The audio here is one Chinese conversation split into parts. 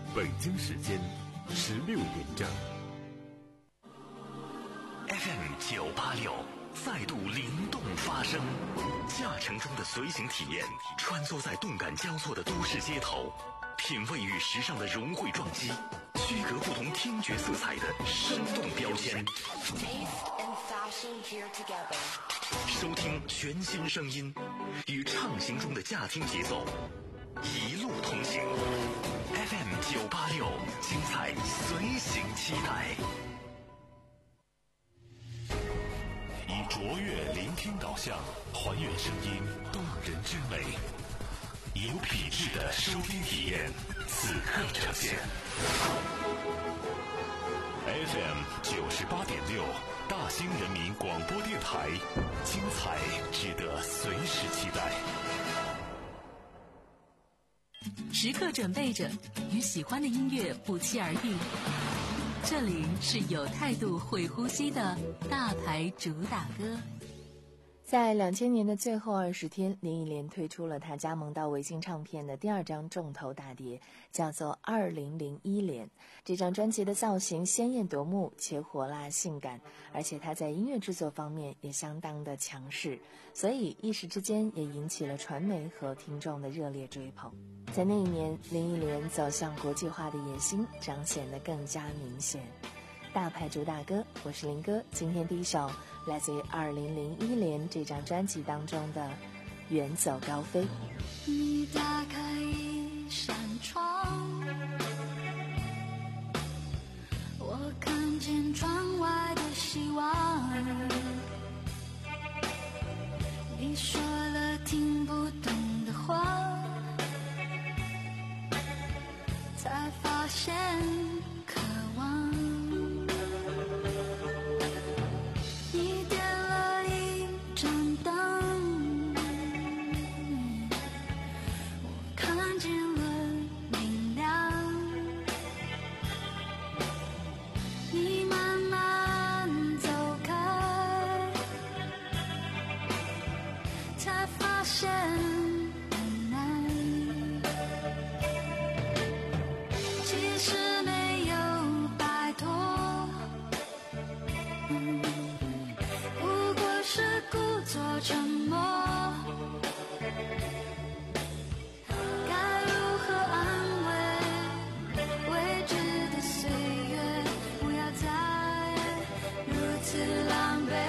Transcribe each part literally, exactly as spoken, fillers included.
北京时间十六点整。 F M 九八六再度灵动发声，驾乘中的随行体验，穿梭在动感交错的都市街头，品味与时尚的融汇撞击，区隔不同听觉色彩的生动标签。收听全新声音，与畅行中的驾听节奏，一路同行。F M 九八六，精彩随行期待。以卓越聆听导向，还原声音动人之美，有品质的收听体验，此刻呈现。F M 九十八点六，大兴人民广播电台，精彩值得随时期待。 时刻准备着，与喜欢的音乐不期而遇。这里是有态度、会呼吸的大牌主打歌。 在两千年的最后二十天，林忆莲推出了她加盟到维京唱片的第二张重头大碟，叫做《二零零一年》。这张专辑的造型鲜艳夺目且火辣性感，而且她在音乐制作方面也相当的强势，所以一时之间也引起了传媒和听众的热烈追捧。在那一年，林忆莲走向国际化的野心彰显得更加明显。大牌主打歌，我是林哥。今天第一首来自于二零零一年这张专辑当中的《远走高飞》。 你打开一扇窗，我看见窗外的希望，你说了听不懂的话，才发现渴望。你点了一盏灯，我看见了明亮。你慢慢走开，才发现很难。其实没有摆脱，不过是故作沉默。该如何安慰未知的岁月，不要再如此狼狈。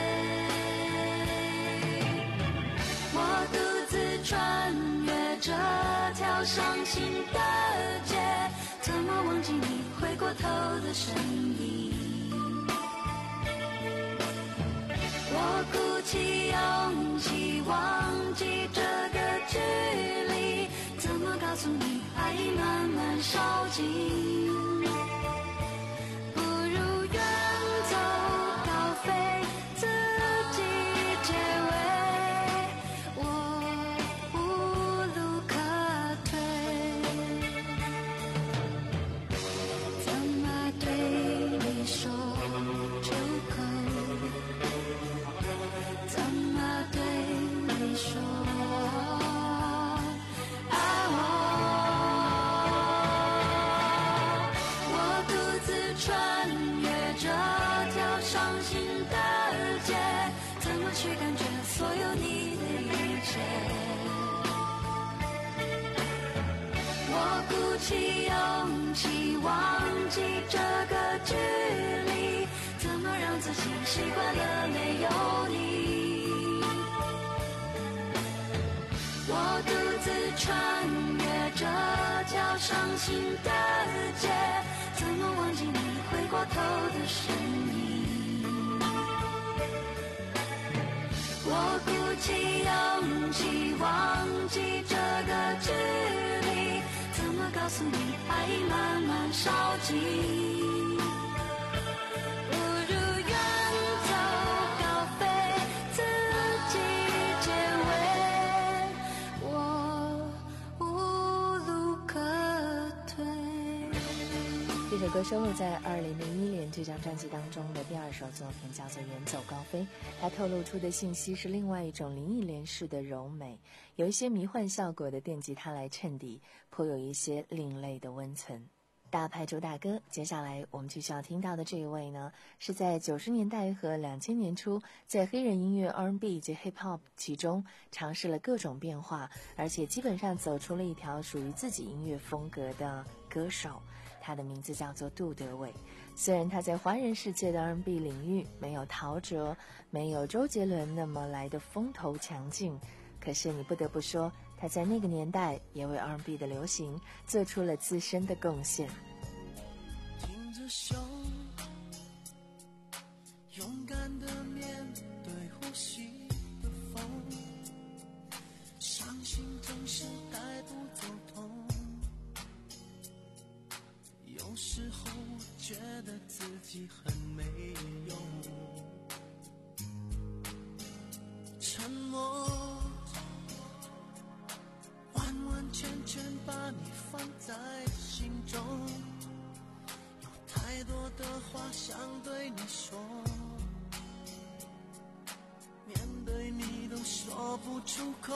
我独自穿越这条伤心的街，怎么忘记你回过头的身影。我鼓起勇气忘记这个距离，怎么告诉你爱已慢慢烧尽。不如远走高飞，自己结尾，我无路可退。怎么对你说出口，怎么对你说爱我。我独自穿越这条伤心的街，怎么去感觉所有你的一切。我鼓起勇气忘记这个距离，怎么让自己习惯了没有你。我独自穿越这条伤心的街，怎么忘记你回过头的身影。我鼓起勇气忘记这个距离，怎么告诉你爱已慢慢烧尽。不如远走高飞，自己结尾，我无路可退。 这这首歌收录在二零零一年这张专辑当中的第二首作品，叫做《远走高飞》。它透露出的信息是另外一种林忆莲式的柔美，有一些迷幻效果的电吉他来衬底，颇有一些另类的温存。大牌主打歌，接下来我们继续要听到的这一位呢，是在九十年代和两千年初，在黑人音乐 R and B 以及 Hip Hop 其中尝试了各种变化，而且基本上走出了一条属于自己音乐风格的歌手。他的名字叫做杜德伟。虽然他在华人世界的 R and B 领域没有陶喆、没有周杰伦那么来的风头强劲，可是你不得不说，他在那个年代也为 R and B 的流行做出了自身的贡献。 挺着胸，勇敢的面对呼吸的风，伤心总是带不走痛，有时候觉得自己很没用，沉默完完全全把你放在心中，有太多的话想对你说，面对你都说不出口，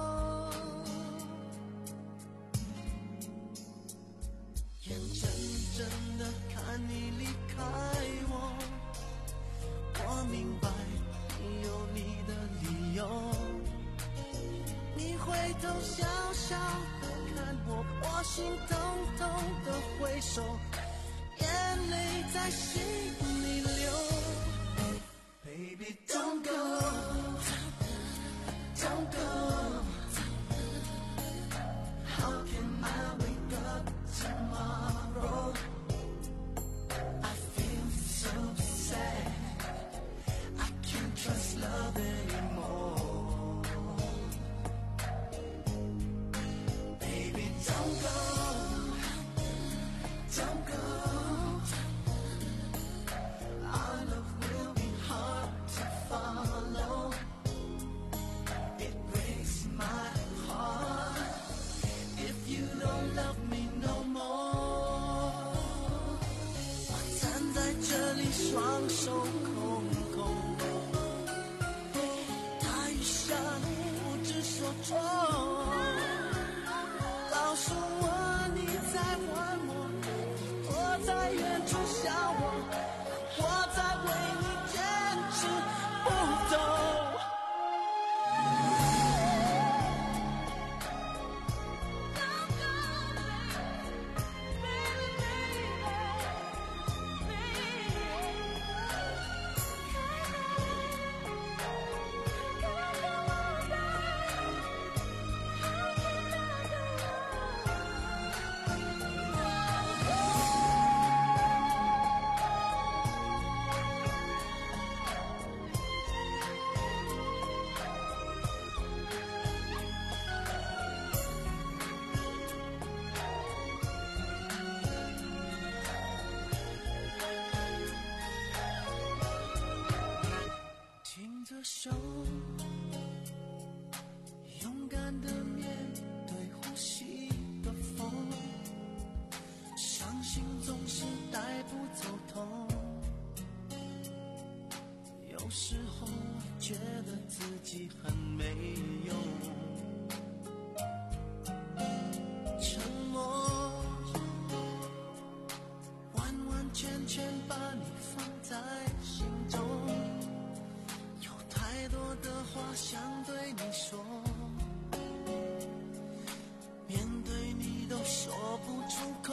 眼睁睁地看你离开我，我明白你有你的理由，你回头笑笑地看我，我心痛痛地挥手，眼泪在心里流。 Baby don't go don't go, how can I wake up tomorrow? I feel so sad, I can't trust love anymore. Baby don't go, don't go, our love will be hard to follow. It breaks my heart if you don't love me no more. 我站在这里，双手空空，大雨下不知所措。告诉我你在还我，我在远处笑我，我在为你坚持不走。挺着手，勇敢的面对呼吸的风，伤心总是带不走痛，有时候觉得自己很没用，沉默完完全全把你放在心中，太多的话想对你说，面对你都说不出口。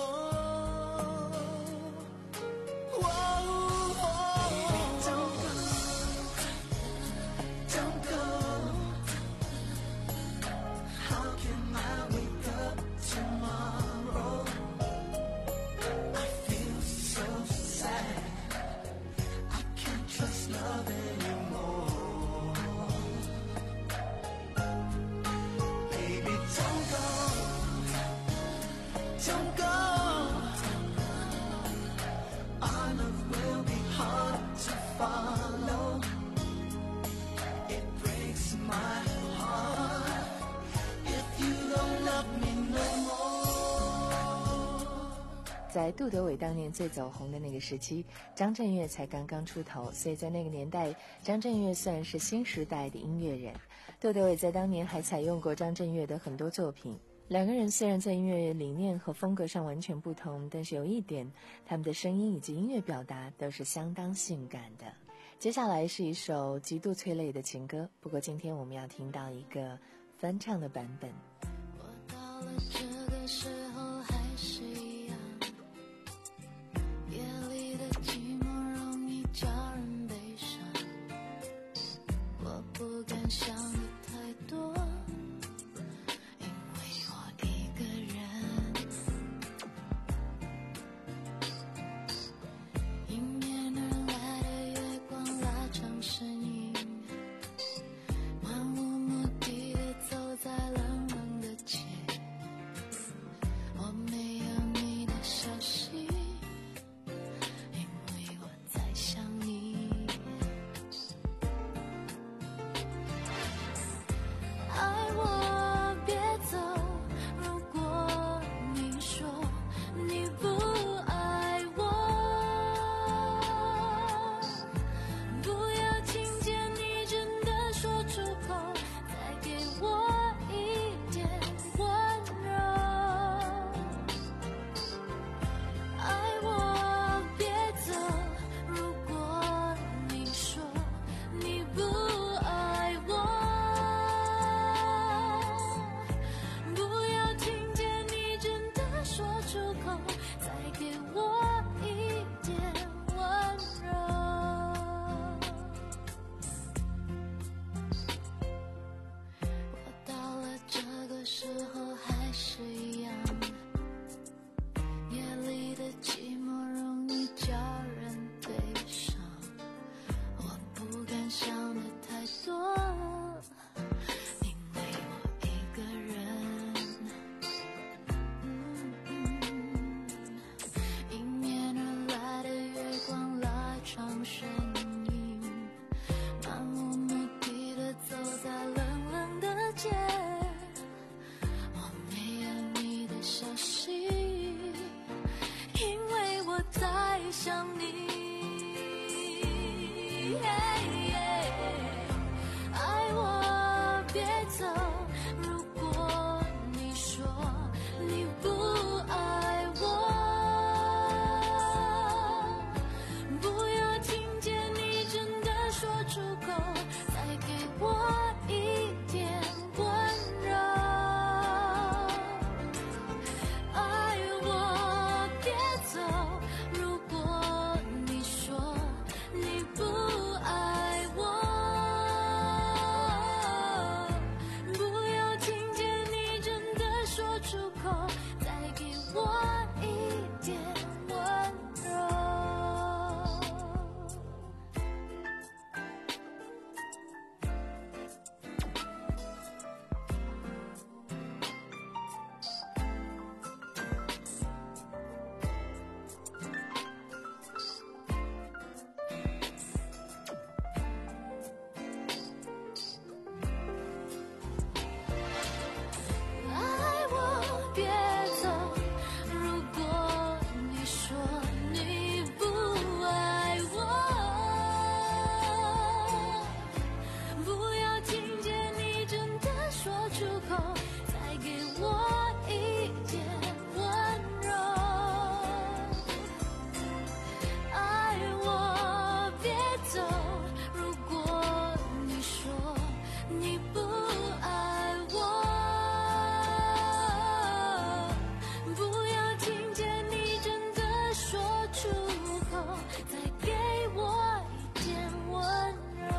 在杜德伟当年最走红的那个时期，张震岳才刚刚出头，所以在那个年代，张震岳算是新时代的音乐人。杜德伟在当年还采用过张震岳的很多作品。两个人虽然在音乐理念和风格上完全不同，但是有一点，他们的声音以及音乐表达都是相当性感的。接下来是一首极度催泪的情歌，不过今天我们要听到一个翻唱的版本。 我到了这个时候还是一样，夜里的寂寞容易叫人悲伤，我不敢想的太多，因为我一个人，迎面而来的月光拉长身影，漫无目的的走在冷冷的街，我没有你的消息，因为我在想你。爱我别走，如果你说你不爱我，不要听见你真的说出口，再给我一点温柔。爱我别走，如果你说你不爱我，不要听见你真的说出口，再给我一点温柔。我到了这个时候还是一样，夜里的寂寞容易叫人悲伤，我不敢想的太多，因为我一个人。嗯嗯迎面而来的月光拉长身影，漫无目的的走在冷冷的街，我没有你的消息，因为我在想你。爱我别走，如果你说你不爱我，不要听见你真的说出口，再给我一点温柔。爱我别走，如果你说你不爱我，不要听见你真的说出口，再给我一点温柔。爱我别走，如果你说你不爱我，不要听见你真的说出口，再给我一点温柔。爱我别走，如果你说你不爱我，不要听见你真的说出口，再给我一点温柔。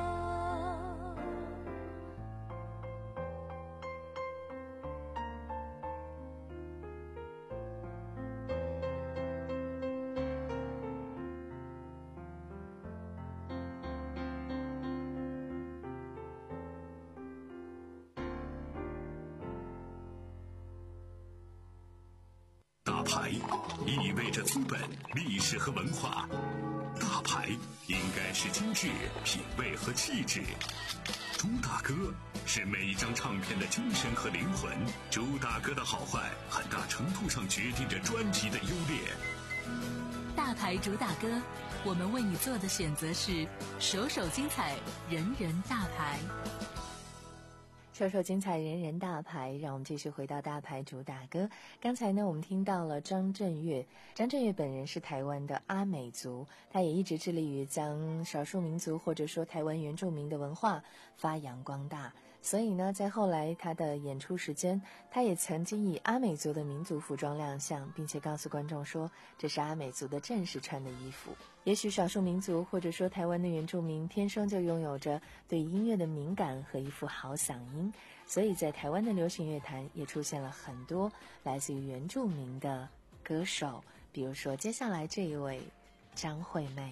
大牌意味着资本、历史和文化，大牌应该是精致、品味和气质。朱大哥是每一张唱片的精神和灵魂。朱大哥的好坏，很大程度度上决定着专辑的优劣。 大牌主打歌，我们为你做的选择是首首精彩，人人大牌。 首首精彩，人人大牌。让我们继续回到大牌主打歌。刚才呢，我们听到了张震岳。张震岳本人是台湾的阿美族，他也一直致力于将少数民族或者说台湾原住民的文化发扬光大。所以呢，在后来他的演出时间，他也曾经以阿美族的民族服装亮相，并且告诉观众说，这是阿美族的战士穿的衣服。也许少数民族或者说台湾的原住民天生就拥有着对音乐的敏感和一副好嗓音，所以在台湾的流行乐坛也出现了很多来自于原住民的歌手，比如说接下来这一位张惠妹。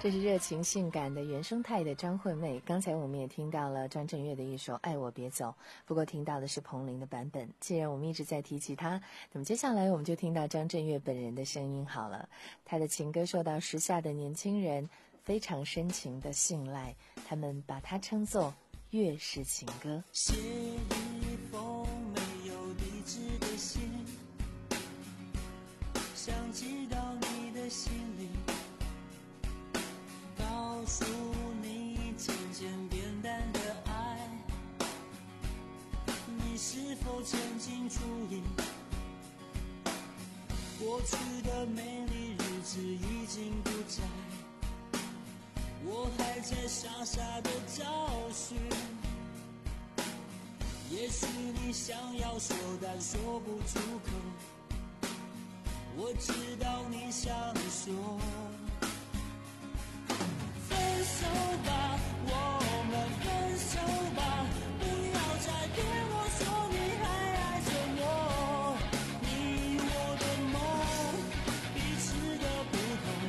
这是热情性感的原生态的张惠妹。刚才我们也听到了张震岳的一首《爱我别走》，不过听到的是彭羚的版本。既然我们一直在提起他，那么接下来我们就听到张震岳本人的声音好了。他的情歌受到时下的年轻人非常深情的信赖，他们把它称作粤式情歌。 写一封没有地址的信，想寄到你的心里，告诉你渐渐变淡的爱，你是否曾经注意，过去的美丽日子已经不在，我还在傻傻的找寻，也许你想要说但说不出口，我知道你想说分手吧，我们分手吧，不要再骗我说你还爱着我，你我的梦彼此的不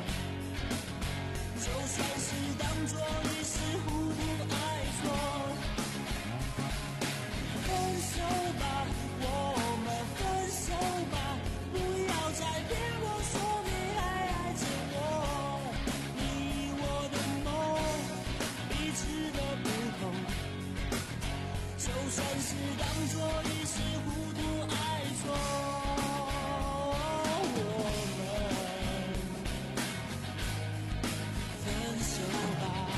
同，就算是当作一时糊涂爱错，分手吧，我们分手吧，不要再骗我说你还爱着我，你我的梦彼此的不同，就算是当作一时糊涂爱错，我们分手吧。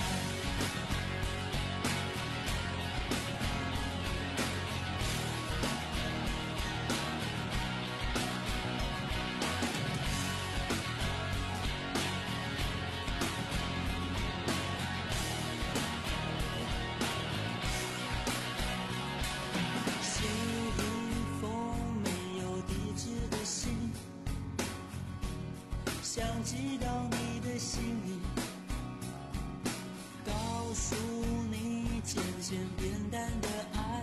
写一封没有地址的信，想寄到你的心里，告诉你渐渐变淡的爱，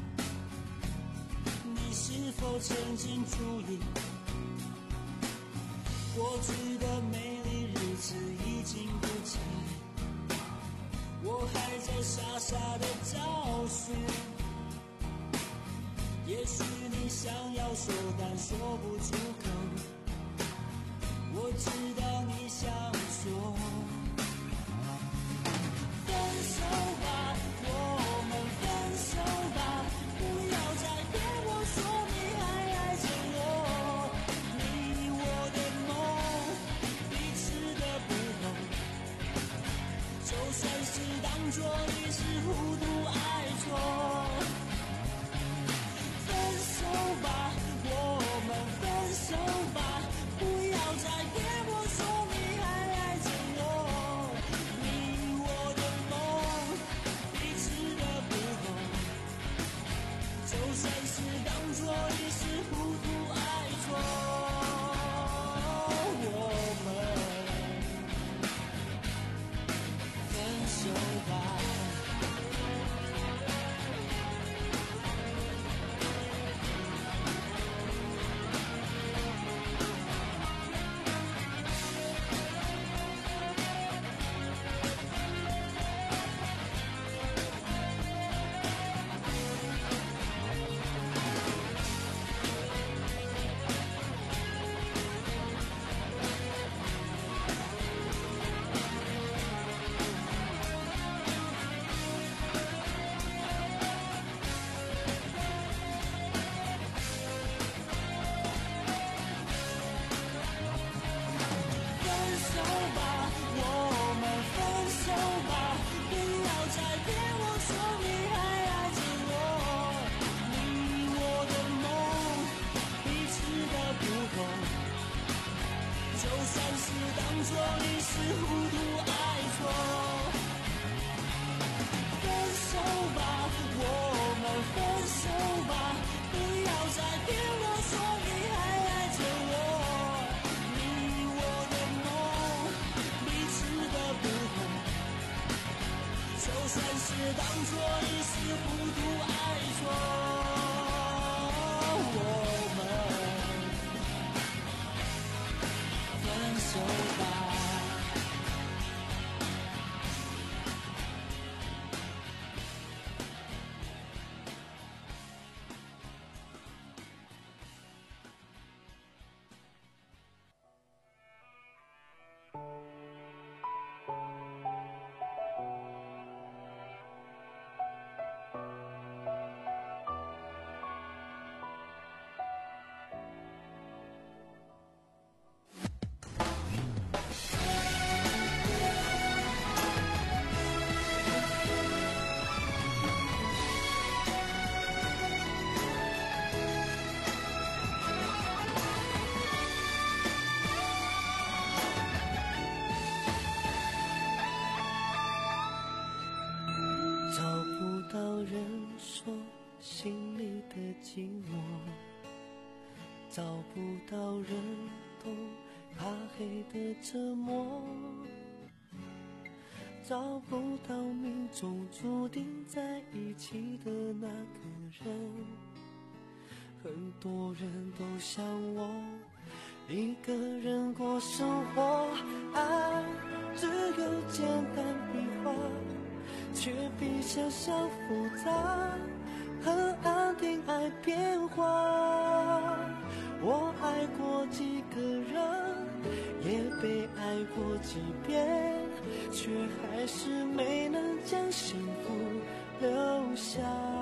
你是否曾经注意，过去的美丽日子已经不在，我还在傻傻的找寻，也许你想要说但说不出口，我知道你想说分手吧，我们分手吧，不要再骗我说你还爱着我，你我的梦彼此的不同，就算是当作一时糊涂爱错，分手吧，我们分手吧，不要再骗我说你还爱着我，你我的梦彼此的不同，就算是当作一时糊涂爱错，我们分手吧。 折磨，找不到命中注定在一起的那个人。很多人都像我一个人过生活，爱只有简单笔画，却比想象复杂，很安定爱变化。我爱过几个人，也被爱过几遍，却还是没能将幸福留下。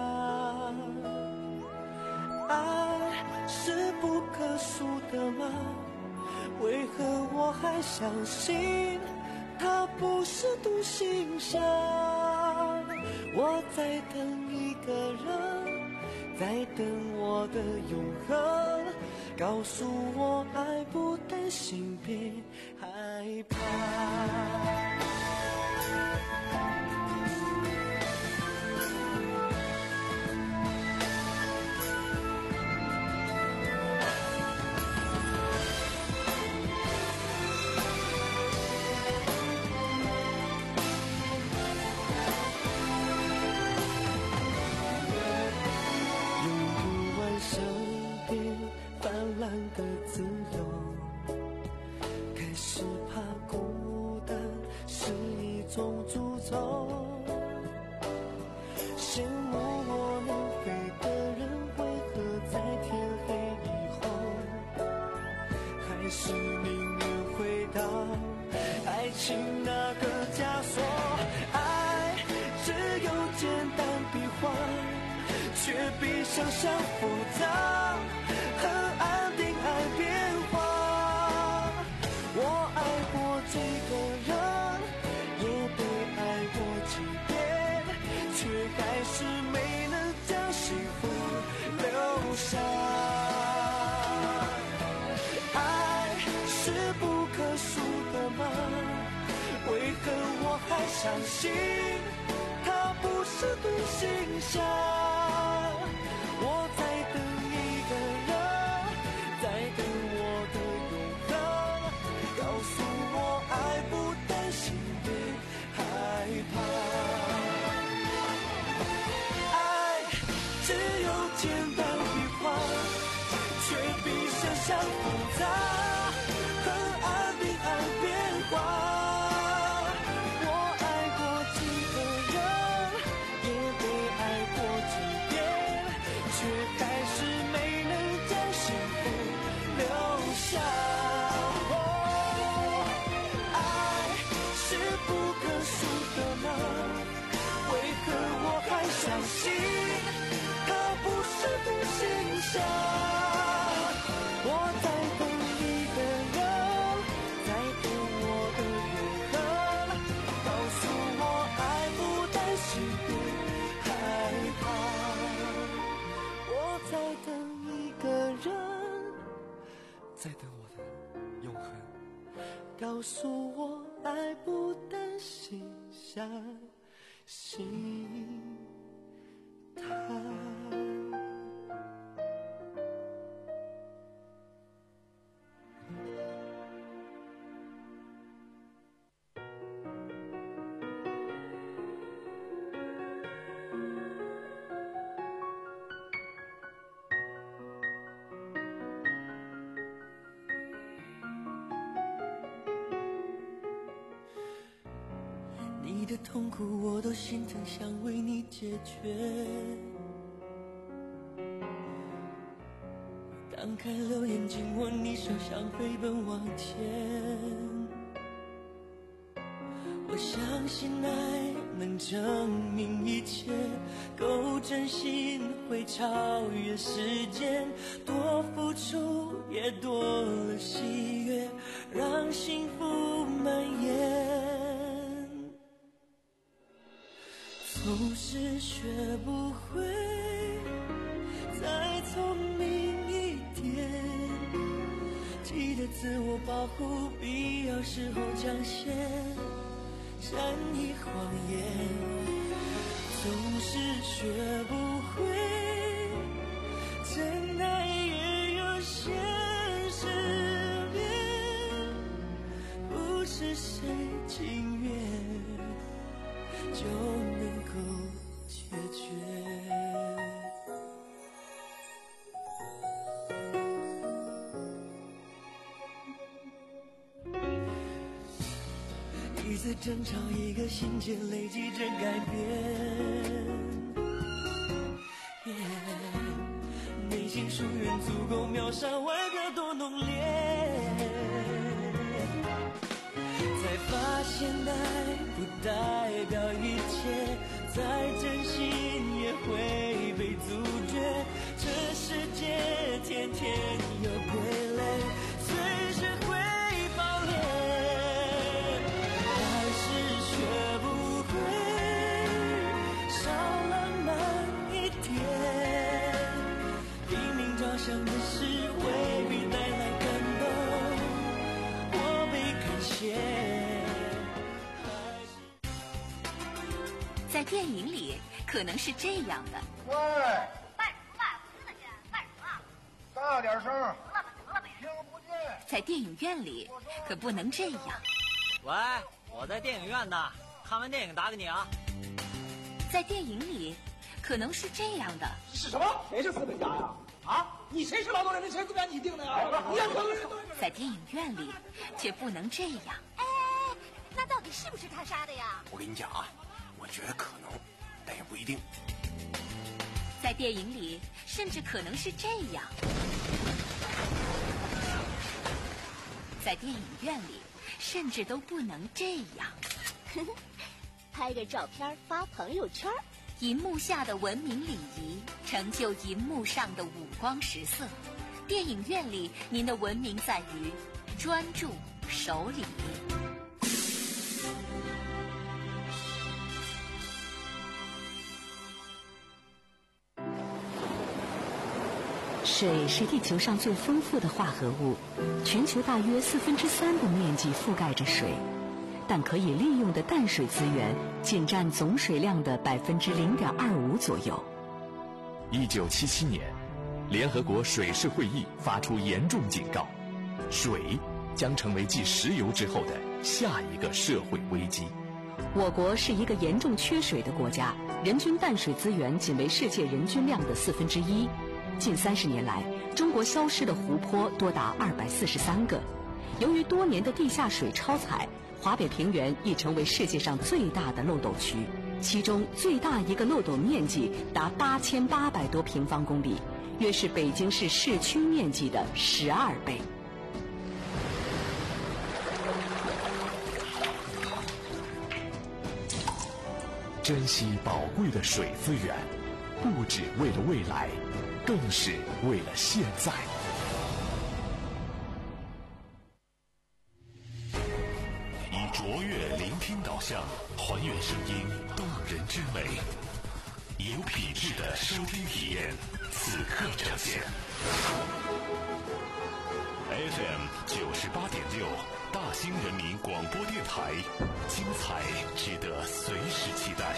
爱是不可数的吗？为何我还相信它不是独行侠？我在等一个人，在等我的永恒，告诉我爱不担心别害怕。的自由，开始怕孤单是一种诅咒，羡慕我能飞的人为何在天黑以后还是宁愿回到爱情那个枷锁。爱只有简单笔画，却比想象复杂，很安定爱变化。我爱过这个人，也被爱过几遍，却还是没能将幸福留下。爱是不可数的吗？为何我还相信它不是独行侠？我在等一个人，在等我的永恒，告诉我爱不担心别害怕。爱只有简单笔画，却比想象复杂，很安定爱变化。相信它不是独行侠，我在等一个人，在等我的永恒，告诉我爱不担心别害怕。我在等一个人，在等我的永恒，告诉我爱不担心相信他。你的痛苦我都心疼，想为你解决。当开了眼睛，握你手想飞奔往前。我相信爱能证明一切，够真心会超越时间，多付出也多了喜悦，让幸福蔓延。总是学不会再聪明一点，记得自我保护，必要时候讲些善意谎言。总是学不会真爱也有现实面，不谁情愿就能够解决。一次争吵，一个心结，累积着改变。Yeah, 内心疏远足够秒杀外表多浓烈，才发现爱不代表一切，再真心也会被阻绝。这世界天天有傀儡，随时会爆裂，还是学不会少浪漫一点。拼命着想的事未必带来感动，我被感谢。 在电影里可能是这样的。 喂， 卖什么卖？我真的去卖什么？ 大点声。 得了吧，得了呗。 听不见。 在电影院里可不能这样。 喂，我在电影院呢，看完电影打给你啊。 在电影里可能是这样的。 是什么？谁是资本家呀？啊，你谁是劳动人民？谁资本家你定的呀？你要可在电影院里却不能这样。 哎，那到底是不是他杀的呀？ 我跟你讲啊，我觉得可能，但也不一定。 在电影里甚至可能是这样。在电影院里甚至都不能这样。 拍个照片发朋友圈。 银幕下的文明礼仪成就银幕上的五光十色。电影院里您的文明在于专注守礼。水是地球上最丰富的化合物，全球大约四分之三的面积覆盖着水，但可以利用的淡水资源仅占总水量的百分之零点二五左右。 一九七七年，联合国水事会议发出严重警告，水将成为继石油之后的下一个社会危机。 我国是一个严重缺水的国家，人均淡水资源仅为世界人均量的四分之一。近三十年来，中国消失的湖泊多达二百四十三个。由于多年的地下水超采，华北平原已成为世界上最大的漏斗区，其中最大一个漏斗面积达八千八百多平方公里，约是北京市市区面积的十二倍。 珍惜宝贵的水资源，不只为了未来，更是为了现在。 以卓越聆听导向，还原声音动人之美，有品质的收听体验，此刻呈现。F M 九十八点六，大兴人民广播电台，精彩值得随时期待。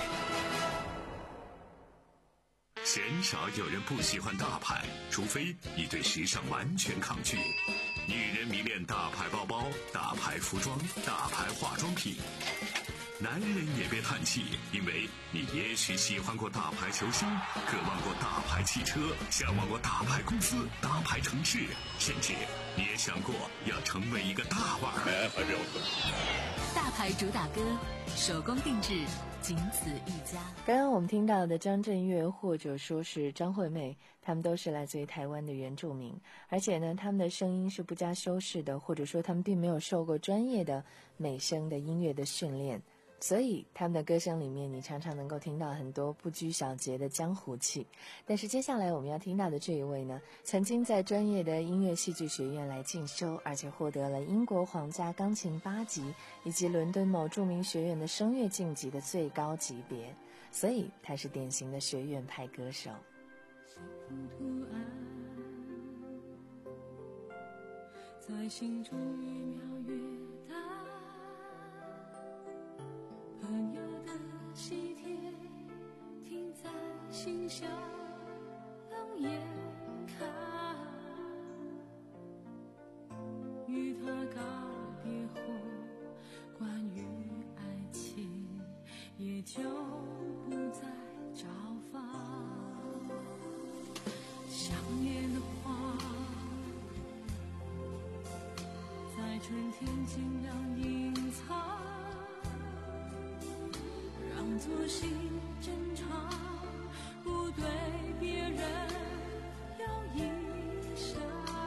鲜少有人不喜欢大牌，除非你对时尚完全抗拒。女人迷恋大牌包包、大牌服装、大牌化妆品。男人也别叹气，因为你也许喜欢过大牌球星，渴望过大牌汽车，向往过大牌公司、大牌城市，甚至你也想过要成为一个大腕儿。 大牌主打歌，手工定制，仅此一家。 刚刚我们听到的张震岳或者说是张惠妹，他们都是来自于台湾的原住民，而且呢，他们的声音是不加修饰的，或者说他们并没有受过专业的美声的音乐的训练。所以他们的歌声里面你常常能够听到很多不拘小节的江湖气。但是接下来我们要听到的这一位呢，曾经在专业的音乐戏剧学院来进修，而且获得了英国皇家钢琴八级以及伦敦某著名学院的声乐晋级的最高级别，所以他是典型的学院派歌手。 在心中越描越大，朋友的喜帖停在心上，冷眼看，与他告别后，关也就不再找访。想念的花在春天尽量隐藏，让左心正常，不对别人有影响。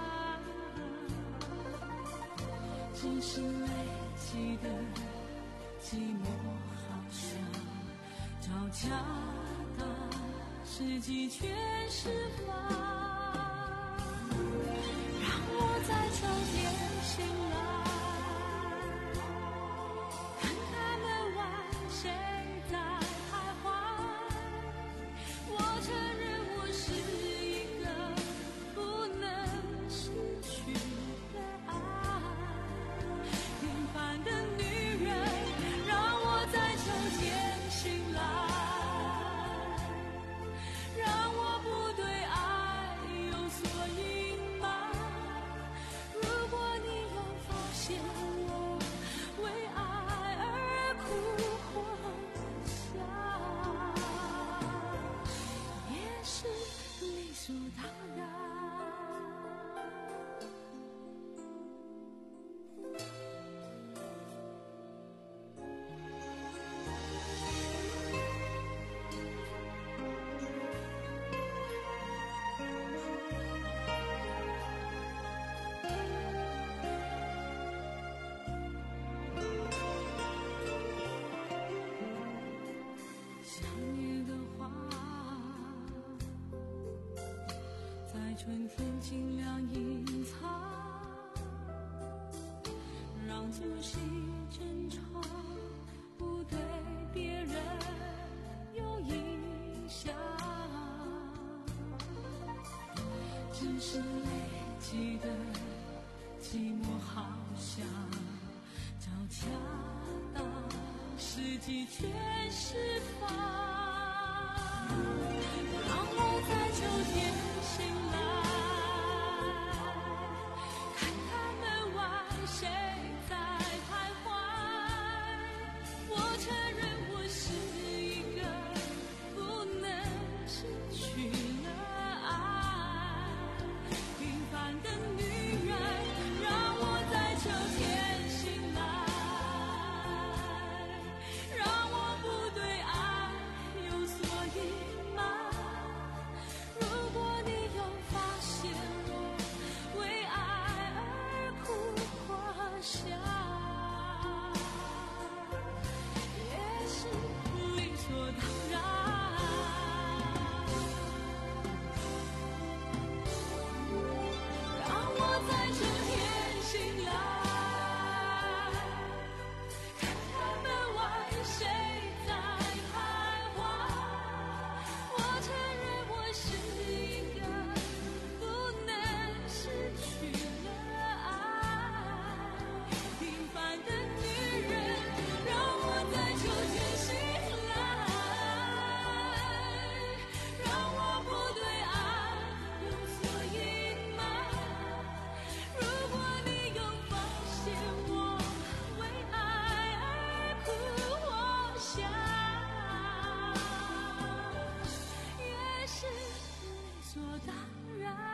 只是累积的寂寞好像找恰当时机全释放，让我在秋天醒来，看看门外谁在徘徊。我承认我是一个不能失去的爱，平凡的女人，让我在秋天醒来，让我不对爱有所隐瞒。如果你有发现我为爱而哭或笑，也是理所当然。想念的花在春天尽量隐藏，让足息正常，不对别人有影响。只是累积的寂寞好像找恰当时机全释放，让我在秋天醒来，看看门外谁在徘徊。我承认我是一个不能失去了爱，平凡的女人，让我在秋天醒来，让我不对爱有所隐瞒。如果你有发现我为爱而哭或笑，也是理所当然。让我在春天醒来，看看门外谁在徘徊。我承认我是一个不能失去了爱，平凡的女人，让我在秋天醒来，让我不对爱有所隐瞒。如果你有发现我为爱而哭或笑，也是理所当然。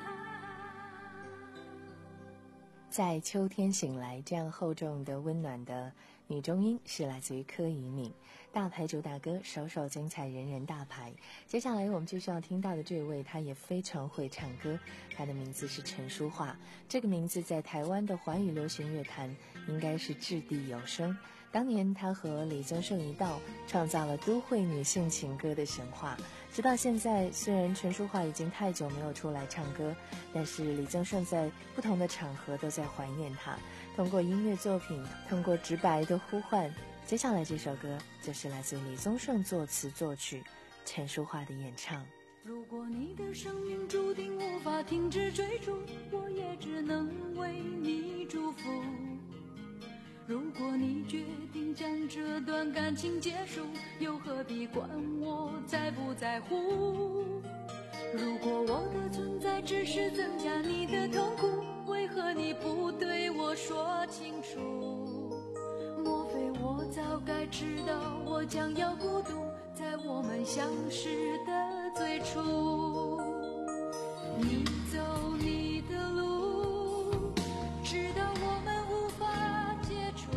在秋天醒来，这样厚重的温暖的女中音是来自于柯以敏。大牌主打歌，首首精彩，人人大牌。接下来我们继续要听到的这位，他也非常会唱歌，他的名字是陈淑桦。这个名字在台湾的华语流行乐坛应该是掷地有声。当年他和李宗盛一道创造了都会女性情歌的神话。直到现在，虽然陈淑桦已经太久没有出来唱歌，但是李宗盛在不同的场合都在怀念他，通过音乐作品，通过直白的呼唤。接下来这首歌就是来自李宗盛作词作曲，陈淑桦的演唱。 如果你的生命注定无法停止追逐，我也只能为你祝福。如果你决定将这段感情结束，又何必管我在不在乎？如果我的存在只是增加你的痛苦，为何你不对我说清楚？莫非我早该知道我将要孤独，在我们相识的最初。你走你的路，直到我们无法接触。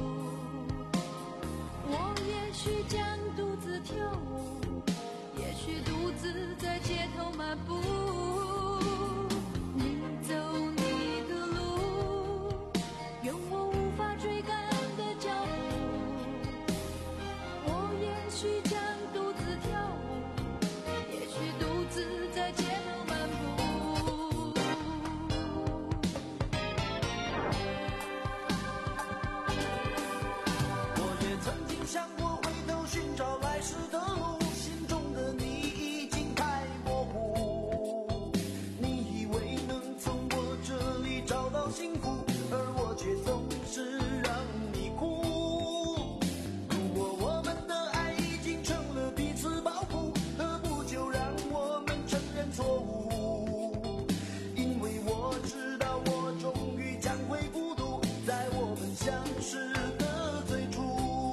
我也许将独自跳舞，也许独自在街头漫步。你走你的路，用我无法追赶的脚步。我也许将独自跳舞，也许独自在街头漫步。 我也曾经想过回头寻找来时的路，心中的你已经太模糊。你以为能从我这里找到幸福，而我却总是让你哭。如果我们的爱已经成了彼此包袱，何不就让我们承认错误？因为我知道我终于将会孤独，在我们相识的最初。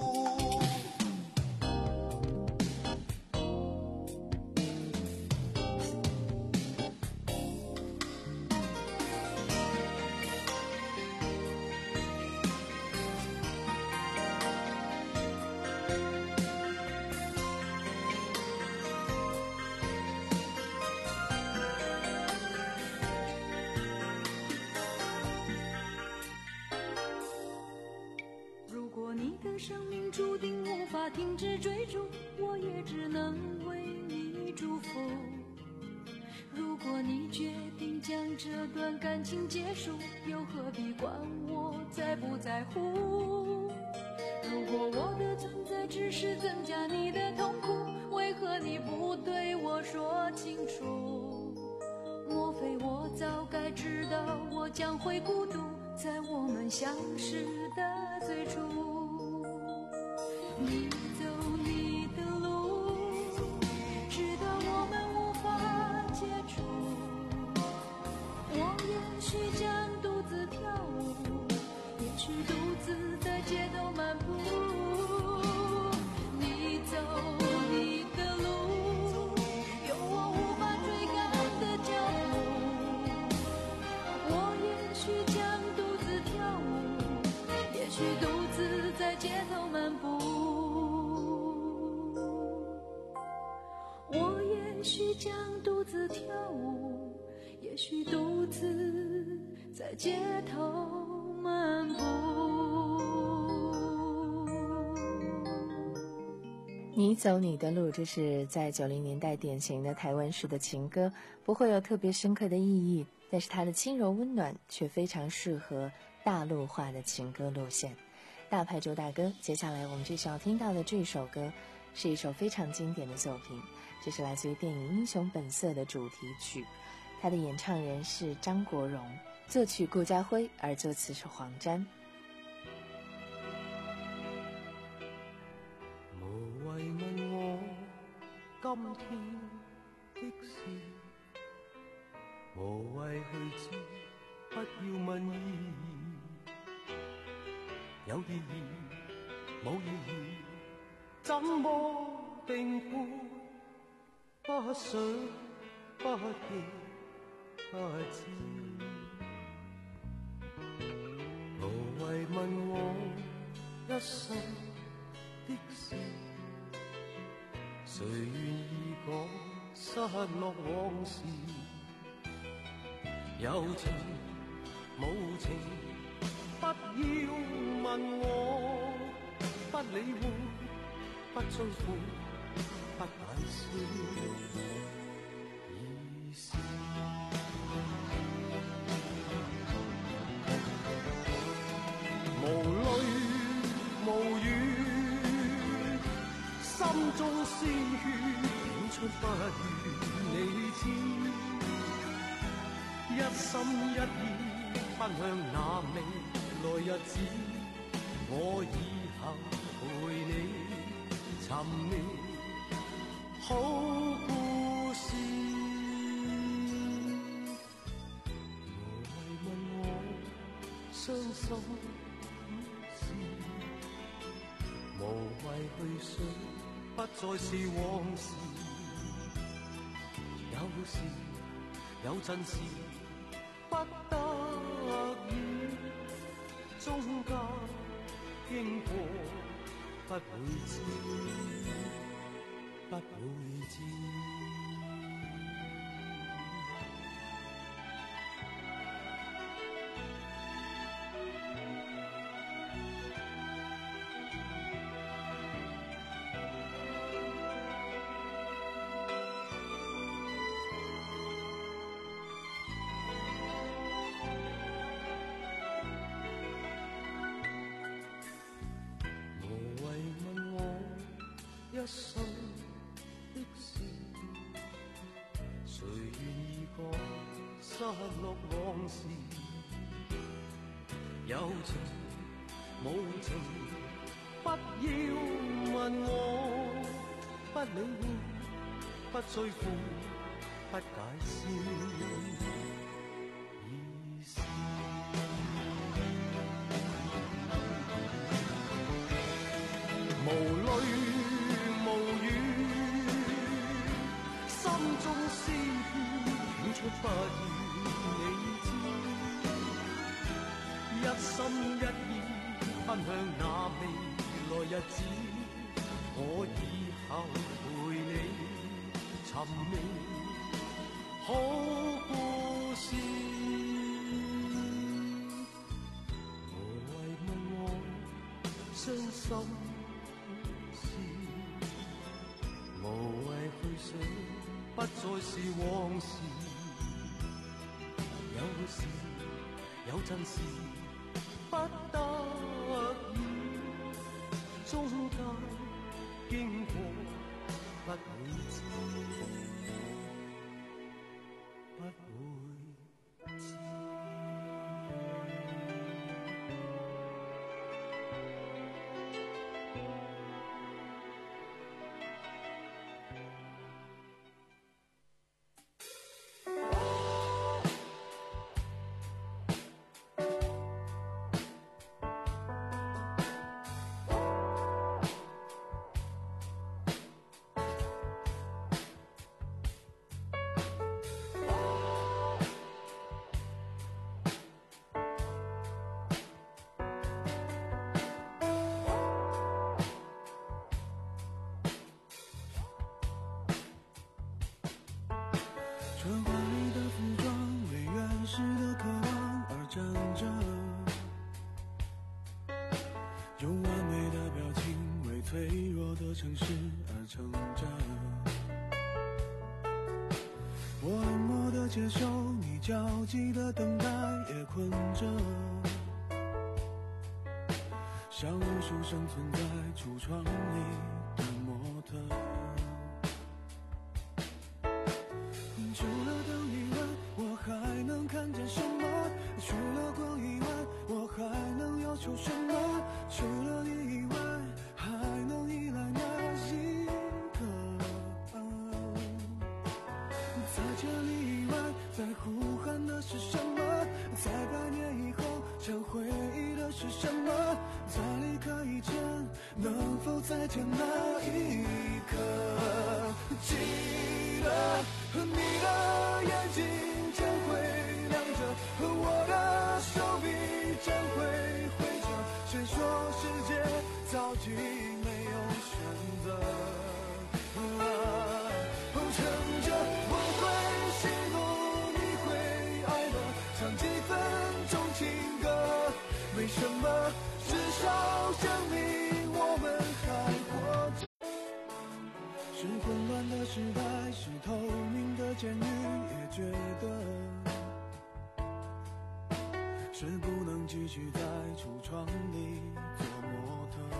如果你的生命注定无法停止追逐，我也只能为你祝福。如果你决定将这段感情结束，又何必管我在不在乎？如果我的存在只是增加你的痛苦，为何你不对我说清楚？莫非我早该知道我将会孤独，在我们相识的最初。你走你的路，直到我们无法接触。我也许将独自跳舞，也许独自在街头漫步。你走你的路，有我无法追赶的脚步。我也许将独自跳舞，也许独自在街头漫步。我也许将独自跳舞，也许独自在街头漫步。 你走你的路，这是在九零年代典型的台湾式的情歌，不会有特别深刻的意义，但是它的轻柔温暖却非常适合大陆化的情歌路线。大牌周大哥，接下来我们这需要听到的这首歌是一首非常经典的作品，这是来自于电影《英雄本色》的主题曲，它的演唱人是张国荣，作曲顾嘉辉，而作词是黄沾。 無謂問我今天的事，無謂去知，不要問意義，有意義冇意義，怎麼定判？不想不記不知，無謂問我一生的事，誰願意講失落往事？有情無情，不要問我，不理會，不追悔，不解釋意思。無淚無語，心中鮮血湧出不願你知，一心一意奔向那未來日子，我以後陪你尋覓好故事。無謂問我傷心事，無无谓去想，不再是往事。有时有阵时不得已，终间经过不会知，不会知。一生的事，谁愿意讲失落往事？有情无情，不要问我，不理會，不追悔，不解釋意思。無淚中思曉出不願你知，一心一意分享那未來日子，我以後陪你尋覓好故事。無謂問我傷心事，無謂去想不再是往事，有時有陣時不得已，中間經過不會知，不會知。 穿华丽的服装，为原始的渴望而站着，用完美的表情为脆弱的城市而撑着。我冷漠的接受你焦急的等待，也困着，像无数生存在橱窗里的模特。除了灯以外，我还能看见什么？除了光以外，我还能要求什么？除了你以外，还能依赖哪一个？在千里以外，在呼喊的是什么？在百年以后，想回忆的是什么？在离开以前，能否再见那一刻？记得你的眼睛将会亮着，我的手臂将会挥着。谁说世界早已没有选择？撑着我会喜怒，你会哀乐，唱几分钟情歌。为什么？至少证明我们还活着。是混乱的时代，是透明的监狱，也觉得是不能继续在橱窗里做模特。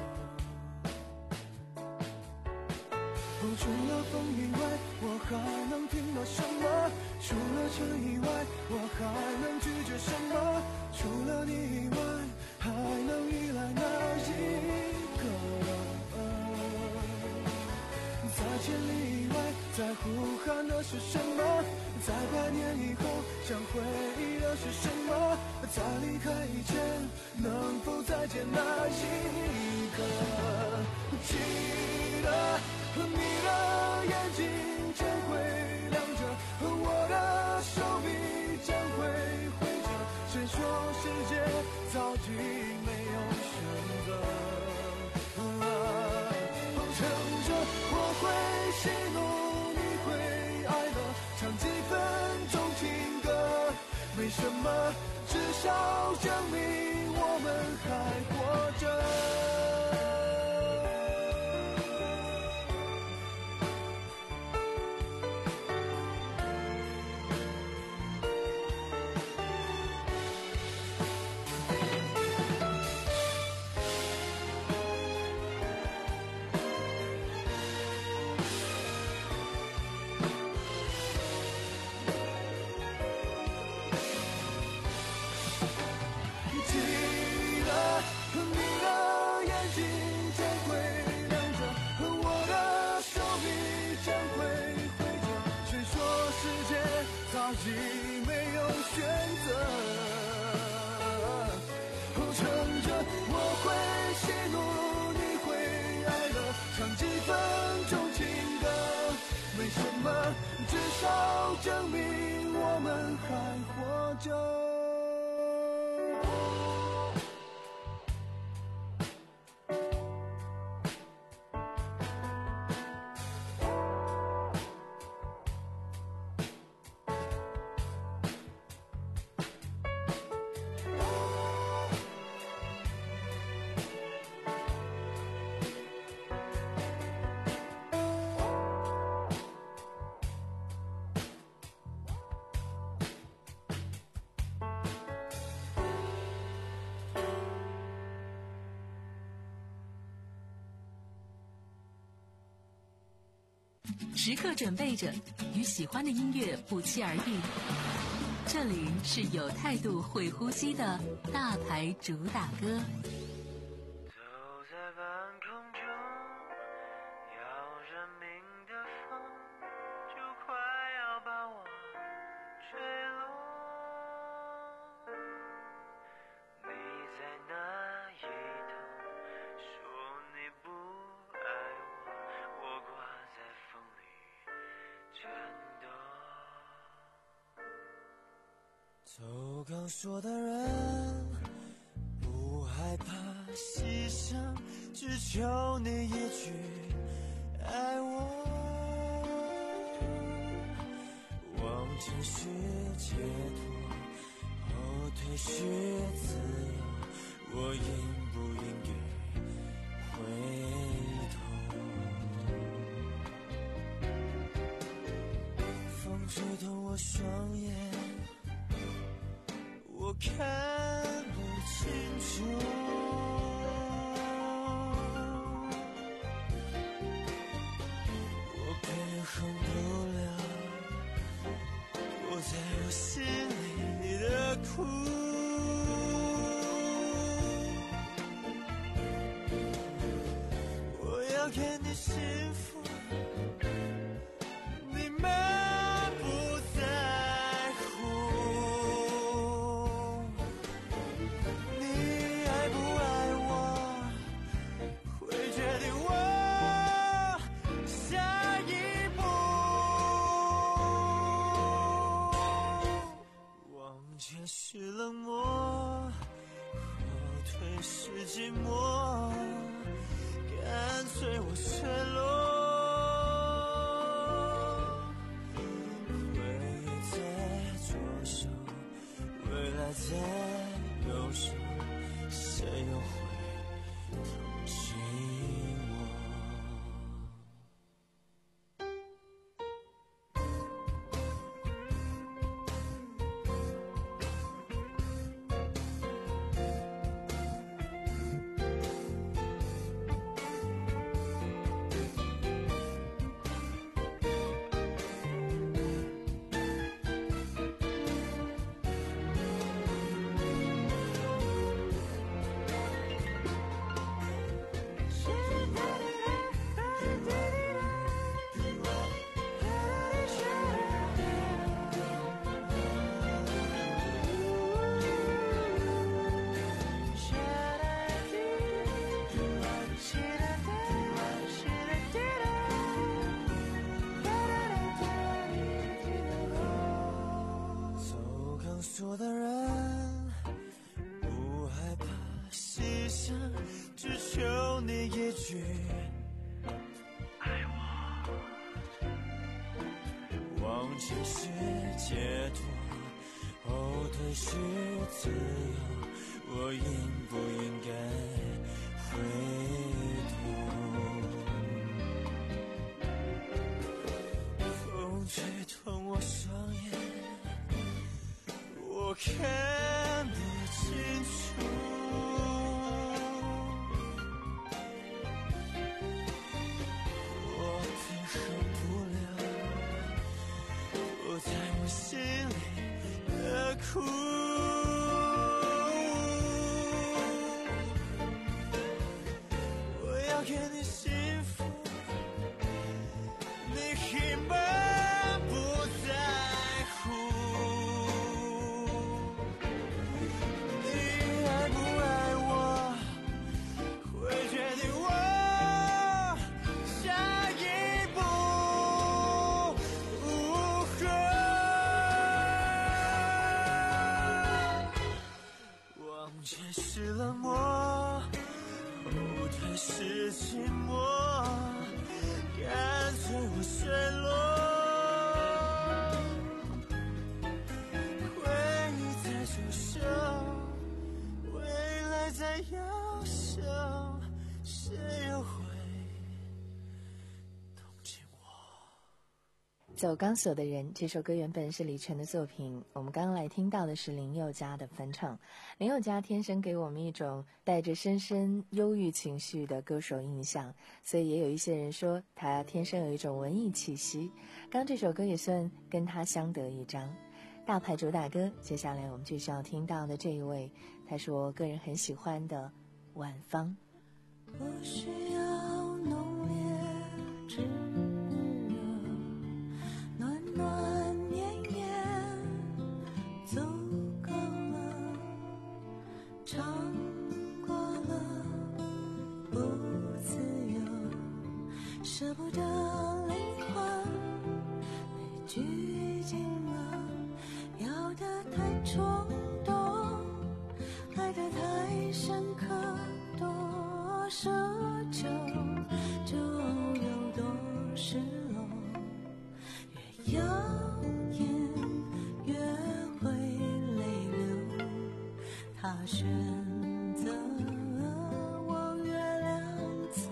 哦，除了风以外，我还能听到什么？除了尘以外，我还能拒绝什么？除了你以外，还能依赖哪一个？在千里以外，在呼喊的是什么？在百年以后，想回忆的是什么？在离开以前，能否再见那一刻？ 你的眼睛将会亮着，我的手臂将会挥着。谁说世界早已没有选择？乘着我会喜怒，你会哀乐，唱几分钟情歌，没什么，至少证明我们还活着。早已没有选择，乘着我会喜怒，你会哀乐，唱几分钟情歌，没什么，至少证明我们还活着。 时刻准备着，与喜欢的音乐不期而遇。这里是有态度、会呼吸的大牌主打歌。 走在半空中，要人命的风就快要把我吹落。你在那一头说你不爱我，我挂在风里颤抖。 走钢索的人不害怕牺牲，只求你一句爱我。往前是解脱，后退是自由，我应不应该回头？风吹痛我双眼，我看不清楚。我平衡不了我在我心里的苦。我要给你幸福，你满不在乎。你爱不爱我，会决定我下一步。往前是冷漠，后退是寂寞，干脆我坠落。 前是解脱，后退是自由，我应不应该回头？风吹痛我双眼，我看不清楚，我承受不了我在我心里的苦。我要给你幸福，你根本不在乎。你爱不爱我，会决定我下一步。往前是冷漠，后退是寂寞，干脆我坠落。回忆在灼烧，未来在摇笑，谁又会同情我？ 走钢索的人这首歌原本是李晨的作品，我们刚刚来听到的是林宥嘉的翻唱。林宥嘉天生给我们一种带着深深忧郁情绪的歌手印象，所以也有一些人说他天生有一种文艺气息。刚这首歌也算跟他相得益彰。大牌主打歌，接下来我们继续要听到的这一位，他是我个人很喜欢的晚芳。 不需要浓烈炙热，暖暖绵绵足够了，尝过了不自由，舍不得灵魂被拘禁了，要得太冲动，爱得太深刻，多奢求就有多失落，越耀眼越会泪流，他选择往月亮走，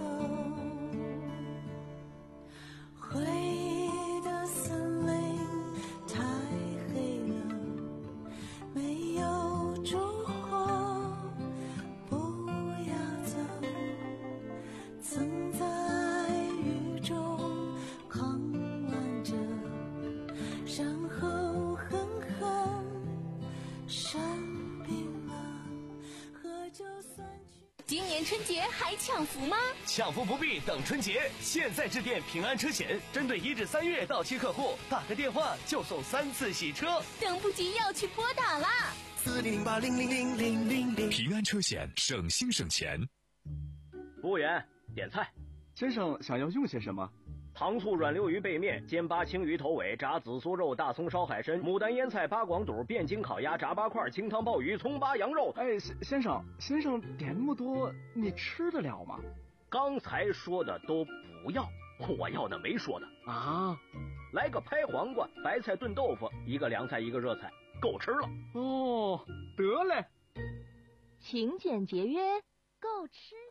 回忆的森林太黑了，没有烛火，不要走，曾在雨中狂乱着，然后狠狠生病了，喝酒算去。 今年春节还抢福吗？ 抢福不必等春节，现在致电平安车险，针对一至三月到期客户，打个电话就送三次洗车。 等不及要去拨打啦！ 四零零八零零零零零零。 平安车险，省心省钱。 服务员，点菜。 先生想要用些什么？ 糖醋软溜鱼背面、煎八青鱼头尾、炸紫苏肉、大葱烧海参、牡丹腌菜、八广肚、汴京烤鸭、炸八块、清汤鲍鱼、葱八羊肉。 哎，先生，先生点那么多，你吃得了吗？ 刚才说的都不要，我要的没说的啊。 来个拍黄瓜、白菜炖豆腐，一个凉菜一个热菜，够吃了。 哦，得嘞。 勤俭节约，够吃。